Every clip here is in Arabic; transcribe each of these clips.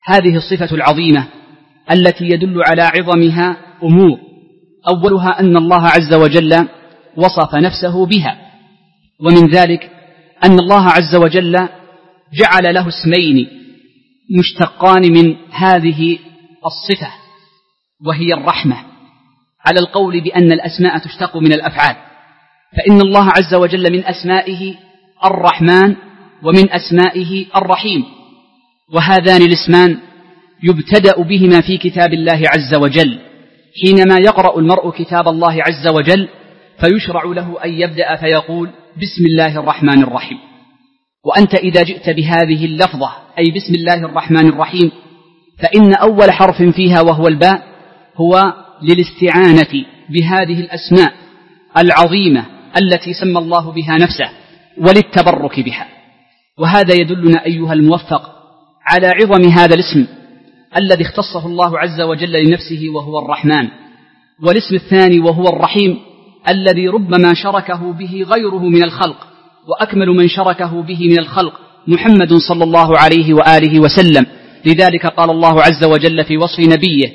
هذه الصفة العظيمة التي يدل على عظمها أمور، أولها أن الله عز وجل وصف نفسه بها، ومن ذلك أن الله عز وجل جعل له اسمين مشتقان من هذه الصفة، وهي الرحمة، على القول بأن الأسماء تشتق من الأفعال، فإن الله عز وجل من أسمائه الرحمن ومن أسمائه الرحيم، وهذان الاسمان يبتدأ بهما في كتاب الله عز وجل. حينما يقرأ المرء كتاب الله عز وجل فيشرع له أن يبدأ فيقول بسم الله الرحمن الرحيم. وأنت إذا جئت بهذه اللفظة أي بسم الله الرحمن الرحيم فإن أول حرف فيها وهو الباء هو للاستعانة بهذه الأسماء العظيمة التي سمى الله بها نفسه وللتبرك بها. وهذا يدلنا أيها الموفق على عظم هذا الاسم الذي اختصه الله عز وجل لنفسه وهو الرحمن. والاسم الثاني وهو الرحيم الذي ربما شركه به غيره من الخلق، وأكمل من شركه به من الخلق محمد صلى الله عليه وآله وسلم. لذلك قال الله عز وجل في وصف نبيه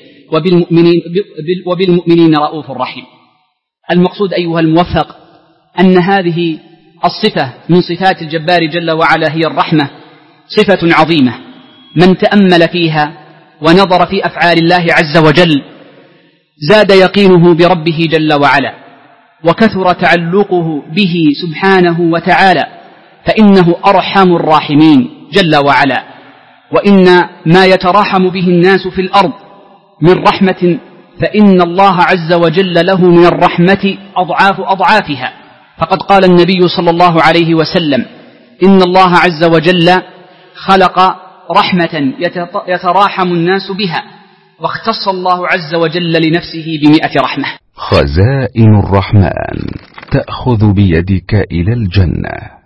وبالمؤمنين رؤوف رحيم. المقصود أيها الموفق أن هذه الصفة من صفات الجبار جل وعلا هي الرحمة، صفة عظيمة، من تأمل فيها ونظر في أفعال الله عز وجل زاد يقينه بربه جل وعلا، وكثر تعلقه به سبحانه وتعالى، فإنه أرحم الراحمين جل وعلا. وإن ما يتراحم به الناس في الأرض من رحمة فإن الله عز وجل له من الرحمة أضعاف أضعافها. فقد قال النبي صلى الله عليه وسلم إن الله عز وجل خلق رحمة يتراحم الناس بها، واختص الله عز وجل لنفسه ب100 رحمة. خزائن الرحمن تأخذ بيدك إلى الجنة.